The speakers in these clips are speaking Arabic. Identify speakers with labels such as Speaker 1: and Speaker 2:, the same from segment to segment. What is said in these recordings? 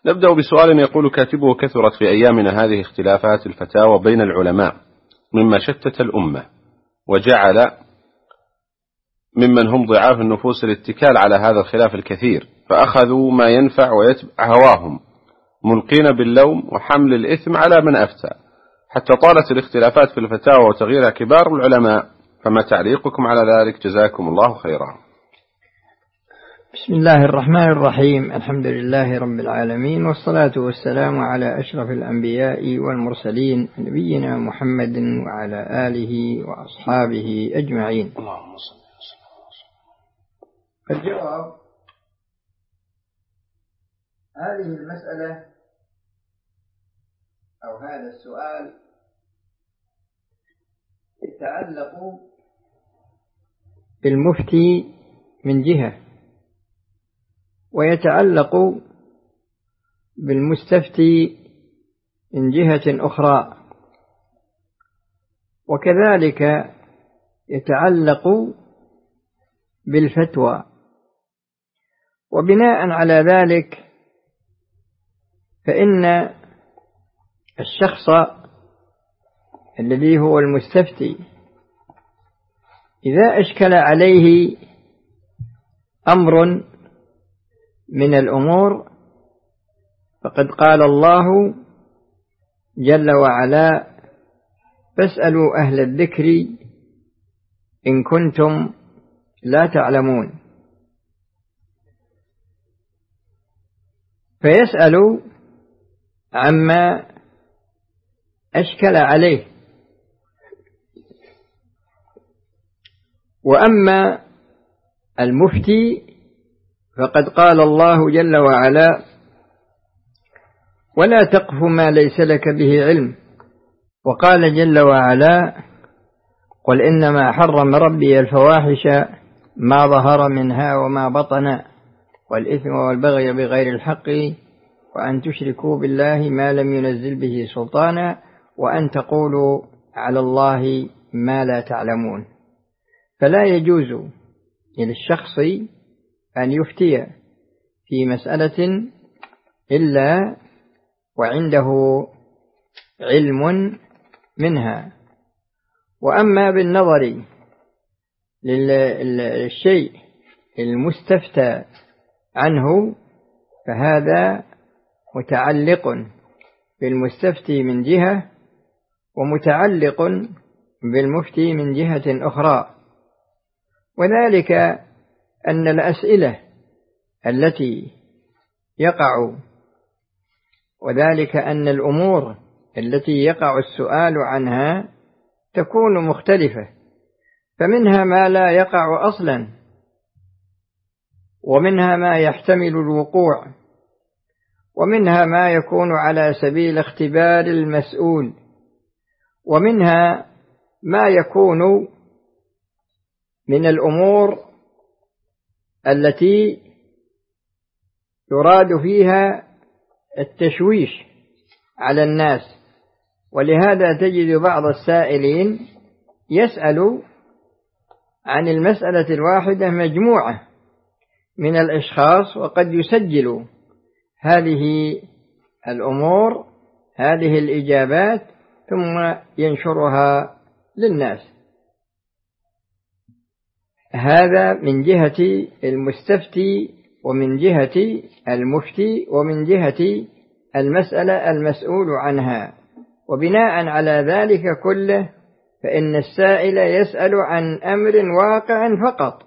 Speaker 1: نبدأ بسؤال يقول كاتبه: كثرت في أيامنا هذه اختلافات الفتاوى بين العلماء مما شتت الأمة، وجعل ممن هم ضعاف النفوس الاتكال على هذا الخلاف الكثير، فأخذوا ما ينفع ويتبع هواهم، ملقين باللوم وحمل الإثم على من أفتى، حتى طالت الاختلافات في الفتاوى وتغييرها كبار العلماء. فما تعليقكم على ذلك؟ جزاكم الله خيرا.
Speaker 2: بسم الله الرحمن الرحيم. الحمد لله رب العالمين، والصلاة والسلام على أشرف الأنبياء والمرسلين، نبينا محمد وعلى آله وأصحابه أجمعين.
Speaker 1: اللهم صل وسلم.
Speaker 2: الجواب: هذه المسألة أو هذا السؤال يتعلق بالمفتي من جهة، ويتعلق بالمستفتي من جهة أخرى، وكذلك يتعلق بالفتوى. وبناء على ذلك فإن الشخص الذي هو المستفتي إذا أشكل عليه أمر من الأمور، فقد قال الله جل وعلا: فاسألوا أهل الذكر إن كنتم لا تعلمون. فيسأل عما أشكل عليه. وأما المفتي فقد قال الله جل وعلا: ولا تقف ما ليس لك به علم. وقال جل وعلا: قل إنما حرم ربي الفواحش ما ظهر منها وما بطن والإثم والبغي بغير الحق وأن تشركوا بالله ما لم ينزل به سلطانا وأن تقولوا على الله ما لا تعلمون. فلا يجوز للشخص أن يفتي في مسألة إلا وعنده علم منها. وأما بالنظر للشيء المستفتى عنه فهذا متعلق بالمستفتي من جهة، ومتعلق بالمفتي من جهة أخرى. وذلك أن الأسئلة التي وذلك أن الأمور التي يقع السؤال عنها تكون مختلفة، فمنها ما لا يقع أصلا، ومنها ما يحتمل الوقوع، ومنها ما يكون على سبيل اختبار المسؤول، ومنها ما يكون من الأمور التي يراد فيها التشويش على الناس. ولهذا تجد بعض السائلين يسأل عن المسألة الواحدة مجموعة من الأشخاص، وقد يسجل هذه الأمور، هذه الإجابات، ثم ينشرها للناس. هذا من جهة المستفتي، ومن جهة المفتي، ومن جهة المسألة المسؤول عنها. وبناء على ذلك كله فإن السائل يسأل عن أمر واقع فقط.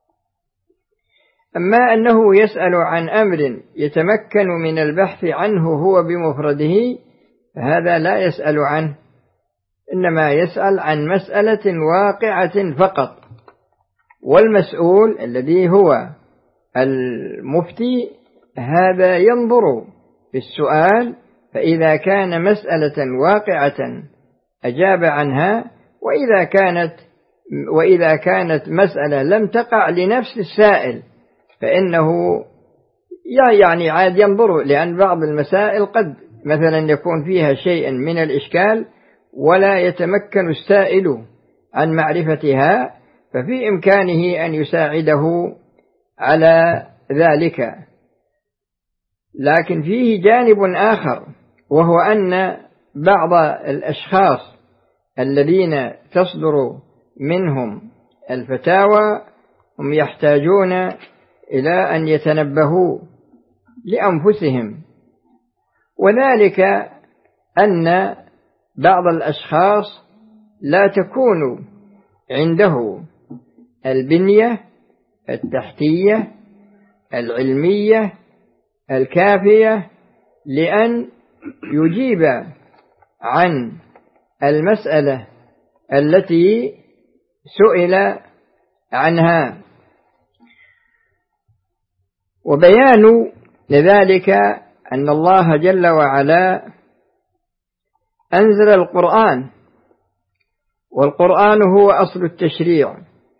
Speaker 2: أما أنه يسأل عن أمر يتمكن من البحث عنه هو بمفرده فهذا لا يسأل عنه، إنما يسأل عن مسألة واقعة فقط. والمسؤول الذي هو المفتي هذا ينظر في السؤال، فإذا كان مسألة واقعة أجاب عنها، وإذا كانت مسألة لم تقع لنفس السائل فإنه يعني عاد ينظر، لأن بعض المسائل قد مثلا يكون فيها شيء من الإشكال ولا يتمكن السائل عن معرفتها، ففي إمكانه أن يساعده على ذلك. لكن فيه جانب آخر، وهو أن بعض الأشخاص الذين تصدر منهم الفتاوى هم يحتاجون إلى أن يتنبهوا لأنفسهم، وذلك أن بعض الأشخاص لا تكون عنده البنية التحتية العلمية الكافية لأن يجيب عن المسألة التي سئل عنها. وبيان لذلك أن الله جل وعلا أنزل القرآن، والقرآن هو أصل التشريع،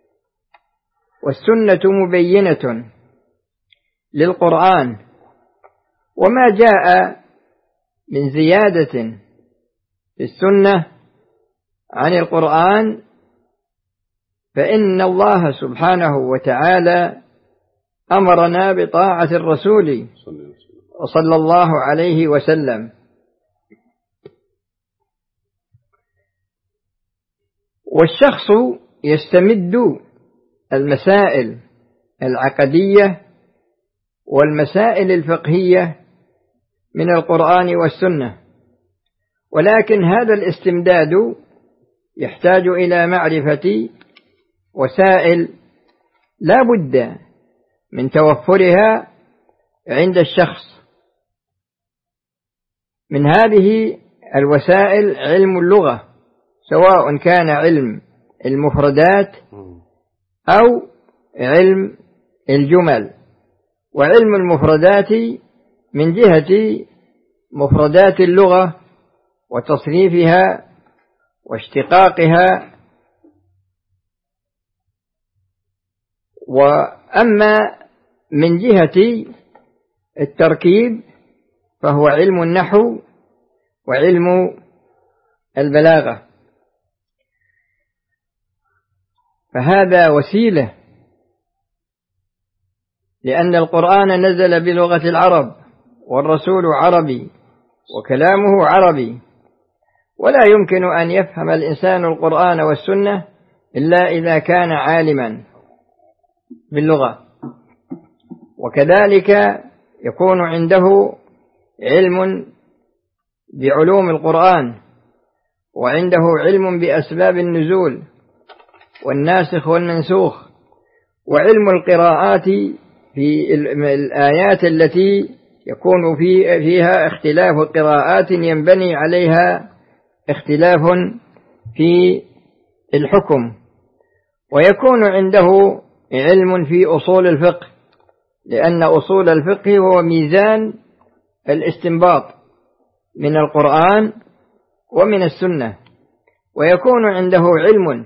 Speaker 2: والسنة مبينة للقرآن، وما جاء من زيادة في السنة عن القرآن فإن الله سبحانه وتعالى أمرنا بطاعة الرسول صلى الله عليه وسلم. والشخص يستمد المسائل العقدية والمسائل الفقهية من القرآن والسنة، ولكن هذا الاستمداد يحتاج إلى معرفة وسائل لا بد من توفرها عند الشخص. من هذه الوسائل علم اللغة، سواء كان علم المفردات أو علم الجمل. وعلم المفردات من جهة مفردات اللغة وتصريفها واشتقاقها، وأما من جهة التركيب فهو علم النحو وعلم البلاغة. فهذا وسيلة، لأن القرآن نزل بلغة العرب، والرسول عربي، وكلامه عربي، ولا يمكن أن يفهم الإنسان القرآن والسنة إلا إذا كان عالما باللغة. وكذلك يكون عنده علم بعلوم القرآن، وعنده علم بأسباب النزول والناسخ والمنسوخ، وعلم القراءات في الآيات التي يكون فيها اختلاف قراءات ينبني عليها اختلاف في الحكم. ويكون عنده علم في أصول الفقه، لأن أصول الفقه هو ميزان الاستنباط من القرآن ومن السنة. ويكون عنده علم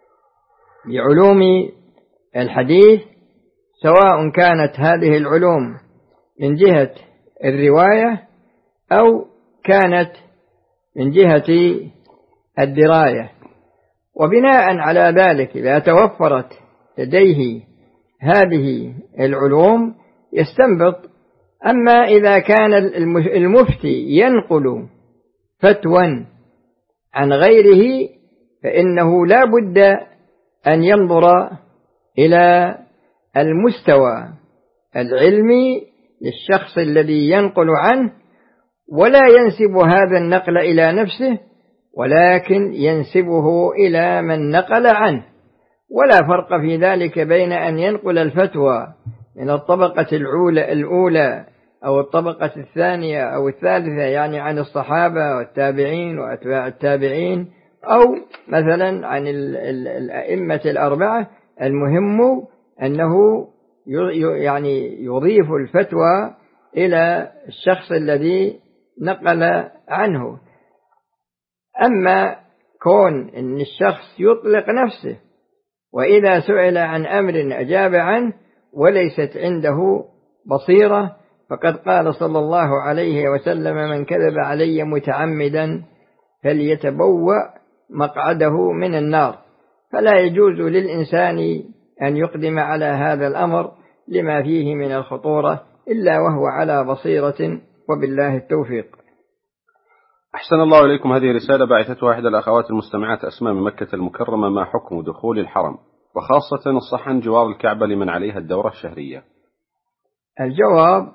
Speaker 2: بعلوم الحديث، سواء كانت هذه العلوم من جهة الرواية أو كانت من جهة الدراية. وبناء على ذلك إذا توفرت لديه هذه العلوم يستنبط. أما إذا كان المفتي ينقل فتوى عن غيره فإنه لا بد أن ينظر إلى المستوى العلمي للشخص الذي ينقل عنه، ولا ينسب هذا النقل إلى نفسه، ولكن ينسبه إلى من نقل عنه. ولا فرق في ذلك بين أن ينقل الفتوى من الطبقة الأولى أو الطبقة الثانية أو الثالثة، يعني عن الصحابة والتابعين وأتباع التابعين، أو مثلا عن الأئمة الأربعة. المهم أنه يعني يضيف الفتوى إلى الشخص الذي نقل عنه. أما كون أن الشخص يطلق نفسه وإذا سئل عن أمر أجاب عنه وليست عنده بصيرة، فقد قال صلى الله عليه وسلم: من كذب علي متعمدا فليتبوأ مقعده من النار. فلا يجوز للإنسان أن يقدم على هذا الأمر لما فيه من الخطورة إلا وهو على بصيرة، وبالله التوفيق.
Speaker 1: أحسن الله إليكم. هذه رسالة بعثتها إحدى الأخوات المستمعات أسماء من مكة المكرمة: ما حكم دخول الحرم وخاصة الصحن جوار الكعبة لمن عليها الدورة الشهرية؟
Speaker 2: الجواب: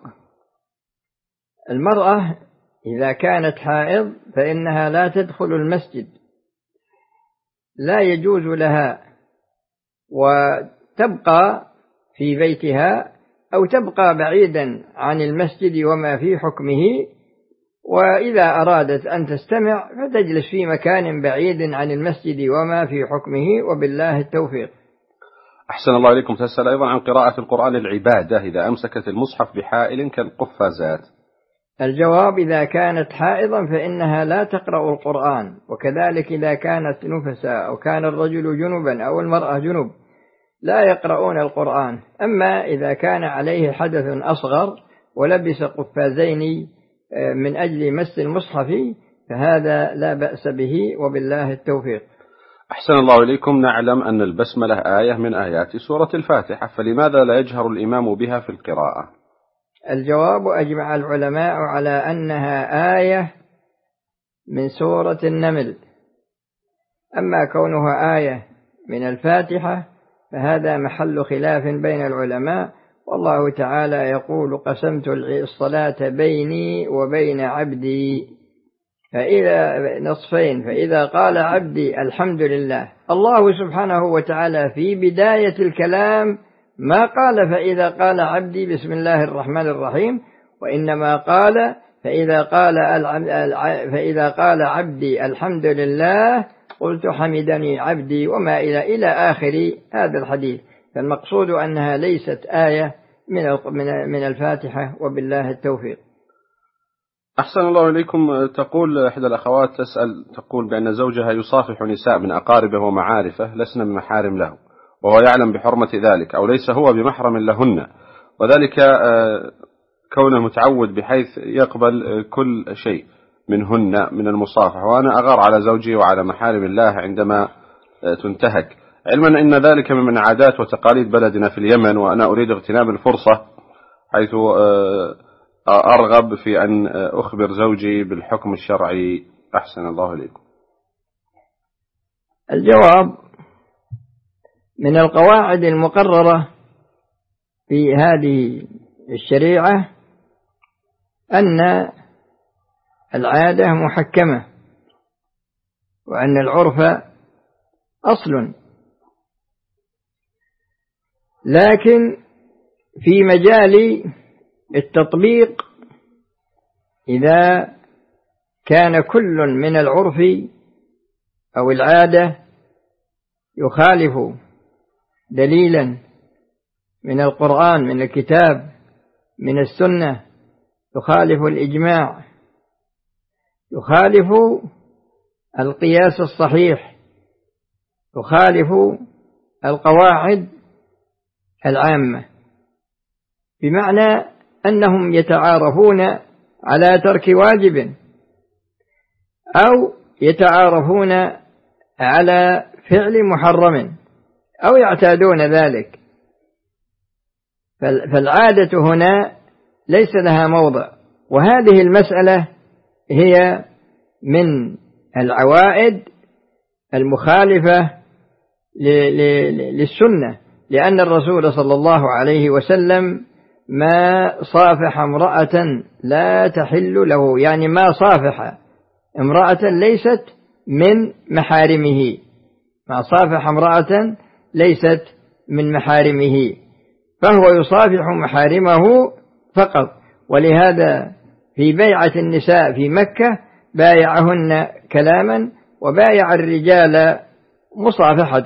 Speaker 2: المرأة إذا كانت حائض فإنها لا تدخل المسجد، لا يجوز لها، وتبقى في بيتها أو تبقى بعيدا عن المسجد وما في حكمه، وإذا أرادت أن تستمع فتجلس في مكان بعيد عن المسجد وما في حكمه، وبالله التوفيق.
Speaker 1: أحسن الله إليكم. تسأل أيضا عن قراءة القرآن العبادة إذا أمسكت المصحف بحائل كالقفازات.
Speaker 2: الجواب: إذا كانت حائضا فإنها لا تقرأ القرآن، وكذلك إذا كانت نفسا أو كان الرجل جنبا أو المرأة جنب لا يقرؤون القرآن. أما إذا كان عليه حدث أصغر ولبس قفازين من أجل مس المصحف فهذا لا بأس به، وبالله التوفيق.
Speaker 1: أحسن الله إليكم. نعلم أن البسملة آية من آيات سورة الفاتحة، فلماذا لا يجهر الإمام بها في القراءة؟
Speaker 2: الجواب: أجمع العلماء على أنها آية من سورة النمل، أما كونها آية من الفاتحة فهذا محل خلاف بين العلماء، والله تعالى يقول: قسمت الصلاة بيني وبين عبدي، فإذا نصفين، فإذا قال عبدي الحمد لله، الله سبحانه وتعالى في بداية الكلام ما قال فإذا قال عبدي بسم الله الرحمن الرحيم، وإنما قال فإذا قال عبدي الحمد لله قلت حمدني عبدي، وما إلى آخر هذا الحديث. فالمقصود أنها ليست آية من الفاتحة، وبالله التوفيق.
Speaker 1: أحسن الله إليكم. تقول إحدى الأخوات تقول بأن زوجها يصافح نساء من أقاربه ومعارفه لسن بمحارم له، وهو يعلم بحرمة ذلك، أو ليس هو بمحرم لهن، وذلك كونه متعود بحيث يقبل كل شيء منهن من المصافحة، وأنا أغار على زوجي وعلى محارم الله عندما تنتهك، علما أن ذلك من عادات وتقاليد بلدنا في اليمن، وأنا أريد اغتنام الفرصة حيث أرغب في أن أخبر زوجي بالحكم الشرعي. أحسن الله إليكم.
Speaker 2: الجواب: من القواعد المقررة في هذه الشريعة أن العادة محكمة، وأن العرف أصل، لكن في مجال التطبيق إذا كان كل من العرف أو العادة يخالف دليلا من القرآن، من الكتاب، من السنة، يخالف الإجماع، يخالف القياس الصحيح، يخالف القواعد العامة، بمعنى أنهم يتعارفون على ترك واجب أو يتعارفون على فعل محرم أو يعتادون ذلك، فالعادة هنا ليس لها موضع، وهذه المسألة هي من العوائد المخالفة للسنة، لأن الرسول صلى الله عليه وسلم ما صافح امرأة لا تحل له، يعني ما صافح امرأة ليست من محارمه، ما صافح امرأة ليست من محارمه، فهو يصافح محارمه فقط. ولهذا في بيعة النساء في مكة بايعهن كلاما وبايع الرجال مصافحة،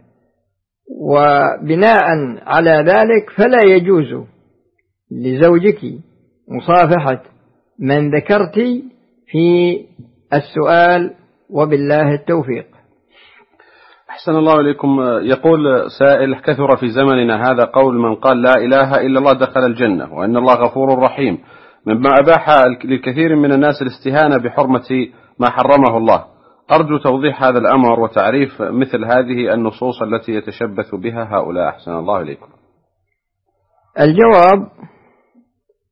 Speaker 2: وبناء على ذلك فلا يجوز لزوجك مصافحة من ذكرت في السؤال، وبالله التوفيق.
Speaker 1: أحسن الله إليكم. يقول سائل: كثر في زمننا هذا قول من قال لا إله إلا الله دخل الجنة، وأن الله غفور رحيم، مما أباح للكثير من الناس الاستهانة بحرمة ما حرمه الله. أرجو توضيح هذا الأمر وتعريف مثل هذه النصوص التي يتشبث بها هؤلاء. أحسن الله إليكم.
Speaker 2: الجواب: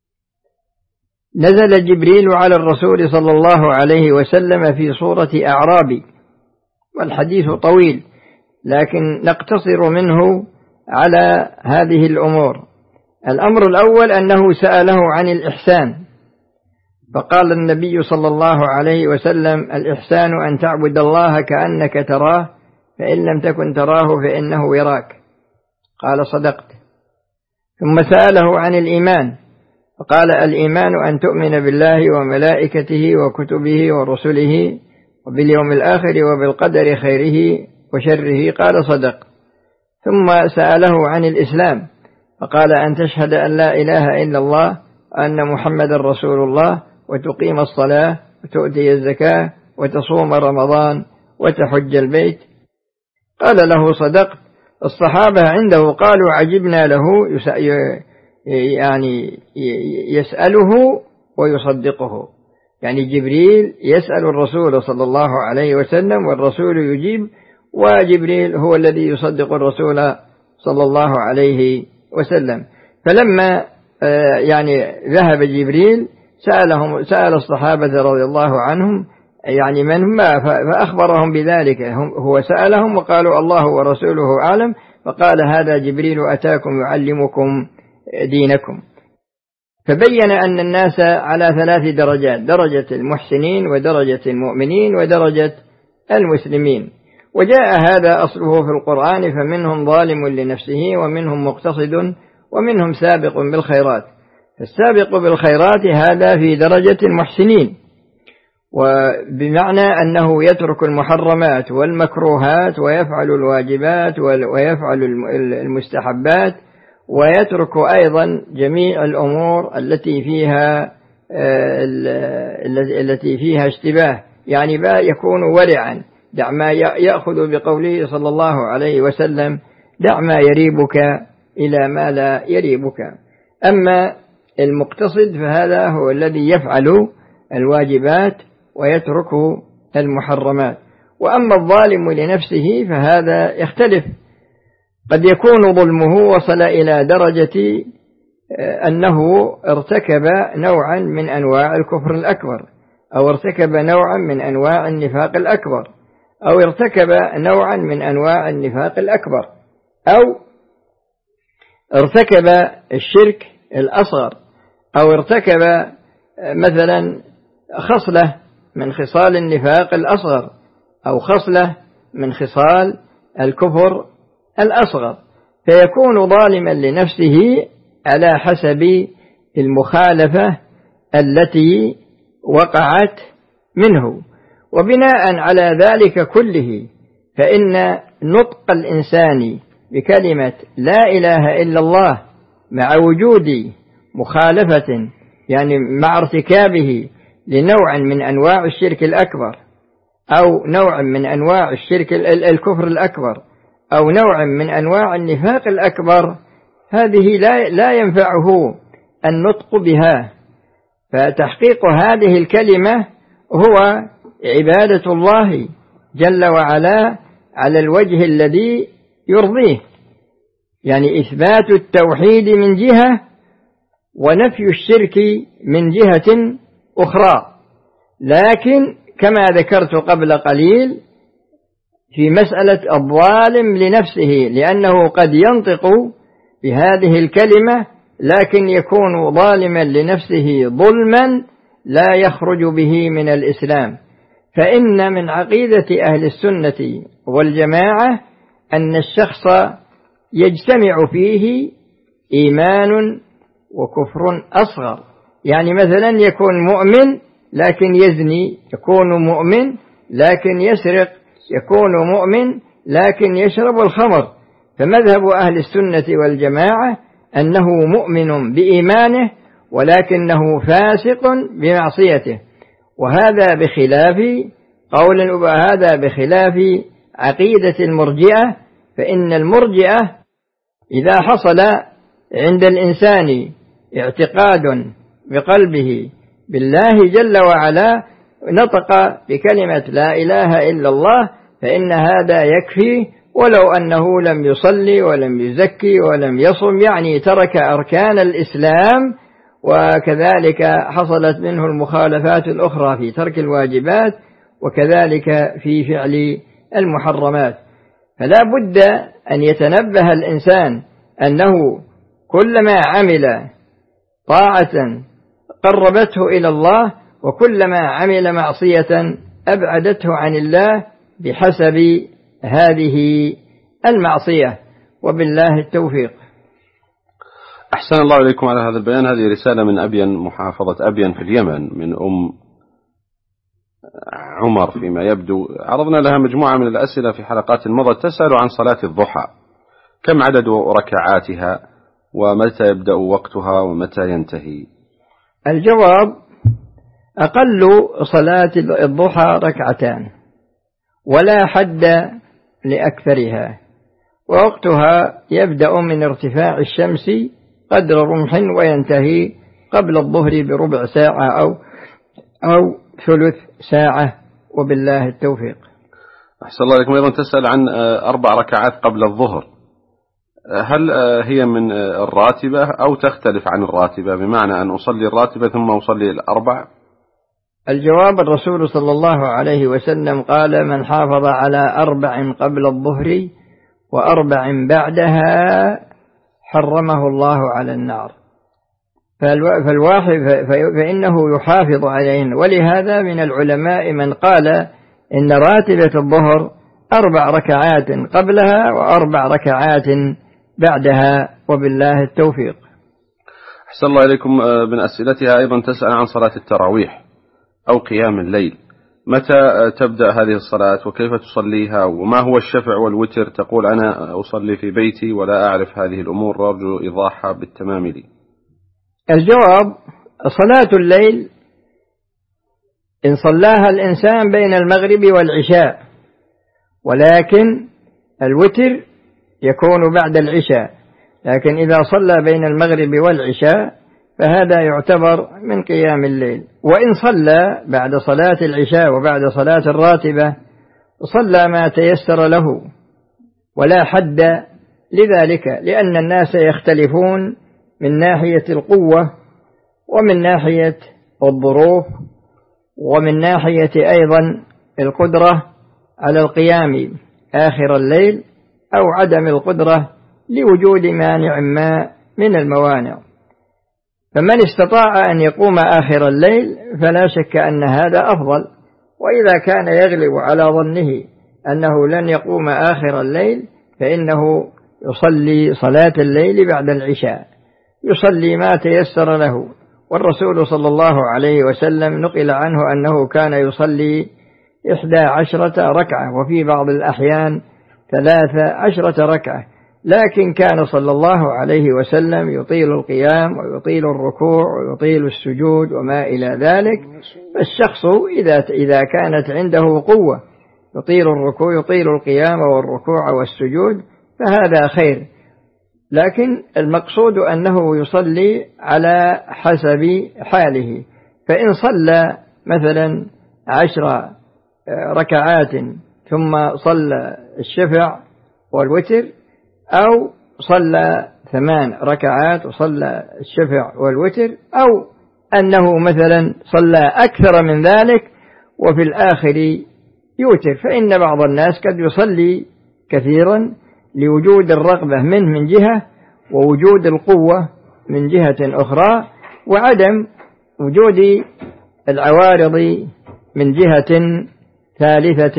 Speaker 2: نزل جبريل على الرسول صلى الله عليه وسلم في صورة أعرابي، والحديث طويل لكن نقتصر منه على هذه الأمور. الأمر الأول أنه سأله عن الإحسان، فقال النبي صلى الله عليه وسلم: الإحسان أن تعبد الله كأنك تراه فإن لم تكن تراه فإنه يراك. قال: صدقت. ثم سأله عن الإيمان، فقال: الإيمان أن تؤمن بالله وملائكته وكتبه ورسله وباليوم الآخر وبالقدر خيره وشره. قال: صدق. ثم سأله عن الإسلام، فقال: أن تشهد أن لا إله إلا الله وأن محمد رسول الله وتقيم الصلاة وتؤتي الزكاة وتصوم رمضان وتحج البيت. قال له: صدق. الصحابة عنده قالوا: عجبنا له، يعني يسأله ويصدقه، يعني جبريل يسأل الرسول صلى الله عليه وسلم والرسول يجيب، وجبريل هو الذي يصدق الرسول صلى الله عليه وسلم. فلما يعني ذهب جبريل سأل الصحابة رضي الله عنهم يعني من هم، فأخبرهم بذلك. هو سألهم وقالوا: الله ورسوله أعلم. فقال: هذا جبريل أتاكم يعلمكم دينكم. فبين أن الناس على 3 درجات: درجة المحسنين ودرجة المؤمنين ودرجة المسلمين. وجاء هذا أصله في القرآن: فمنهم ظالم لنفسه ومنهم مقتصد ومنهم سابق بالخيرات. السابق بالخيرات هذا في درجة المحسنين، وبمعنى أنه يترك المحرمات والمكروهات ويفعل الواجبات ويفعل المستحبات، ويترك أيضا جميع الأمور التي فيها اشتباه، يعني يكون ورعا. دع ما يأخذ بقوله صلى الله عليه وسلم: دع ما يريبك إلى ما لا يريبك. أما المقتصد فهذا هو الذي يفعل الواجبات ويترك المحرمات. وأما الظالم لنفسه فهذا يختلف، قد يكون ظلمه وصل إلى درجة أنه ارتكب نوعا من أنواع الكفر الأكبر، أو ارتكب نوعا من أنواع النفاق الأكبر، أو ارتكب نوعا من أنواع النفاق الأكبر، أو ارتكب الشرك الأصغر، أو ارتكب مثلا خصلة من خصال النفاق الأصغر، أو خصلة من خصال الكفر الأصغر، فيكون ظالما لنفسه على حسب المخالفة التي وقعت منه. وبناء على ذلك كله فإن نطق الإنسان بكلمة لا إله إلا الله مع وجود مخالفة، يعني مع ارتكابه لنوع من أنواع الشرك الأكبر، أو نوع من أنواع الكفر الأكبر، أو نوع من أنواع النفاق الأكبر، هذه لا ينفعه النطق بها. فتحقيق هذه الكلمة هو عبادة الله جل وعلا على الوجه الذي يرضيه، يعني إثبات التوحيد من جهة ونفي الشرك من جهة أخرى. لكن كما ذكرت قبل قليل في مسألة الظالم لنفسه، لأنه قد ينطق بهذه الكلمة لكن يكون ظالما لنفسه ظلما لا يخرج به من الإسلام. فإن من عقيدة أهل السنة والجماعة أن الشخص يجتمع فيه إيمان وكفر أصغر، يعني مثلا يكون مؤمن لكن يزني، يكون مؤمن لكن يسرق، يكون مؤمن لكن يشرب الخمر. فمذهب أهل السنة والجماعة أنه مؤمن بإيمانه ولكنه فاسق بمعصيته، وهذا بخلاف عقيدة المرجئة. فإن المرجئة إذا حصل عند الإنسان اعتقاد بقلبه بالله جل وعلا نطق بكلمة لا إله إلا الله، فإن هذا يكفي ولو أنه لم يصلي ولم يزكي ولم يصم، يعني ترك أركان الإسلام وكذلك حصلت منه المخالفات الأخرى في ترك الواجبات وكذلك في فعل المحرمات. فلا بد أن يتنبه الإنسان أنه كلما عمل طاعة قربته إلى الله وكلما عمل معصية أبعدته عن الله بحسب هذه المعصية، وبالله التوفيق.
Speaker 1: أحسن الله إليكم على هذا البيان. هذه رسالة من أبين، محافظة أبين في اليمن، من عمر فيما يبدو. عرضنا لها مجموعة من الأسئلة في حلقات مضت، تسأل عن صلاة الضحى، كم عدد ركعاتها، ومتى يبدأ وقتها ومتى ينتهي؟
Speaker 2: الجواب: أقل صلاة الضحى ركعتان، ولا حد لأكثرها، ووقتها يبدأ من ارتفاع الشمس قدر رمح وينتهي قبل الظهر بربع ساعة أو ثلث ساعة، وبالله التوفيق.
Speaker 1: أحسن الله عليكم. أيضا تسأل عن 4 ركعات قبل الظهر، هل هي من الراتبة أو تختلف عن الراتبة، بمعنى أن أصلي الراتبة ثم أصلي الأربع؟
Speaker 2: الجواب: الرسول صلى الله عليه وسلم قال: من حافظ على 4 قبل الظهر و4 بعدها حرمه الله على النار. فإنه يحافظ عليهن. ولهذا من العلماء من قال إن راتبة الظهر 4 ركعات قبلها و4 ركعات بعدها، وبالله التوفيق.
Speaker 1: أحسن الله إليكم. من أسئلتها أيضا تسأل عن صلاة التراويح أو قيام الليل، متى تبدأ هذه الصلاة وكيف تصليها، وما هو الشفع والوتر؟ تقول: أنا أصلي في بيتي ولا أعرف هذه الأمور، وأرجو إيضاحها بالتمام لي.
Speaker 2: الجواب: صلاة الليل إن صلاها الإنسان بين المغرب والعشاء، ولكن الوتر يكون بعد العشاء، لكن إذا صلى بين المغرب والعشاء فهذا يعتبر من قيام الليل. وإن صلى بعد صلاة العشاء وبعد صلاة الراتبة صلى ما تيسر له، ولا حد لذلك، لأن الناس يختلفون من ناحية القوة ومن ناحية الظروف ومن ناحية أيضا القدرة على القيام آخر الليل أو عدم القدرة لوجود مانع ما من الموانع. فمن استطاع أن يقوم آخر الليل فلا شك أن هذا أفضل، وإذا كان يغلب على ظنه أنه لن يقوم آخر الليل فإنه يصلي صلاة الليل بعد العشاء، يصلي ما تيسر له. والرسول صلى الله عليه وسلم نقل عنه أنه كان يصلي 11 ركعة، وفي بعض الأحيان 13 ركعة، لكن كان صلى الله عليه وسلم يطيل القيام ويطيل الركوع ويطيل السجود وما إلى ذلك. فالشخص إذا كانت عنده قوة يطيل الركوع يطيل القيام والركوع والسجود فهذا خير، لكن المقصود أنه يصلي على حسب حاله. فإن صلى مثلا 10 ركعات ثم صلى الشفع والوتر، أو صلى 8 ركعات وصلى الشفع والوتر، أو أنه مثلا صلى أكثر من ذلك وفي الآخر يوتر، فإن بعض الناس قد يصلي كثيرا لوجود الرغبة منه من جهة ووجود القوة من جهة أخرى، وعدم وجود العوارض من جهة ثالثة.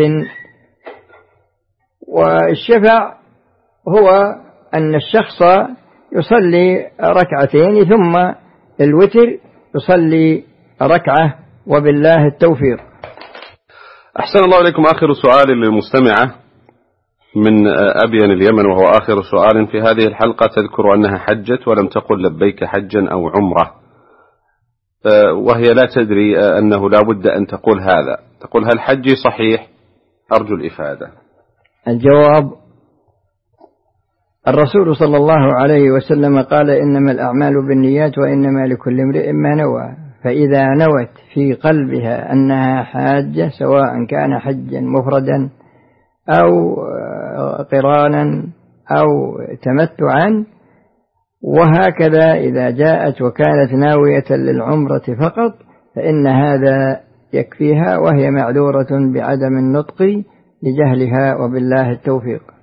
Speaker 2: والشفع هو أن الشخص يصلي 2 ثم الوتر يصلي 1، وبالله التوفيق.
Speaker 1: أحسن الله إليكم. آخر سؤال للمستمعة من أبين اليمن، وهو آخر سؤال في هذه الحلقة. تذكر أنها حجت ولم تقل لبيك حجا أو عمرة، وهي لا تدري أنه لا بد أن تقول هذا. تقول: هل حجي صحيح؟ أرجو الإفادة.
Speaker 2: الجواب: الرسول صلى الله عليه وسلم قال: إنما الأعمال بالنيات وإنما لكل امرئ ما نوى. فإذا نوت في قلبها أنها حاجة، سواء كان حجا مفردا أو قرانا أو تمتعا، وهكذا إذا جاءت وكانت ناوية للعمرة فقط فإن هذا يكفيها، وهي معذورة بعدم النطق لجهلها، وبالله التوفيق.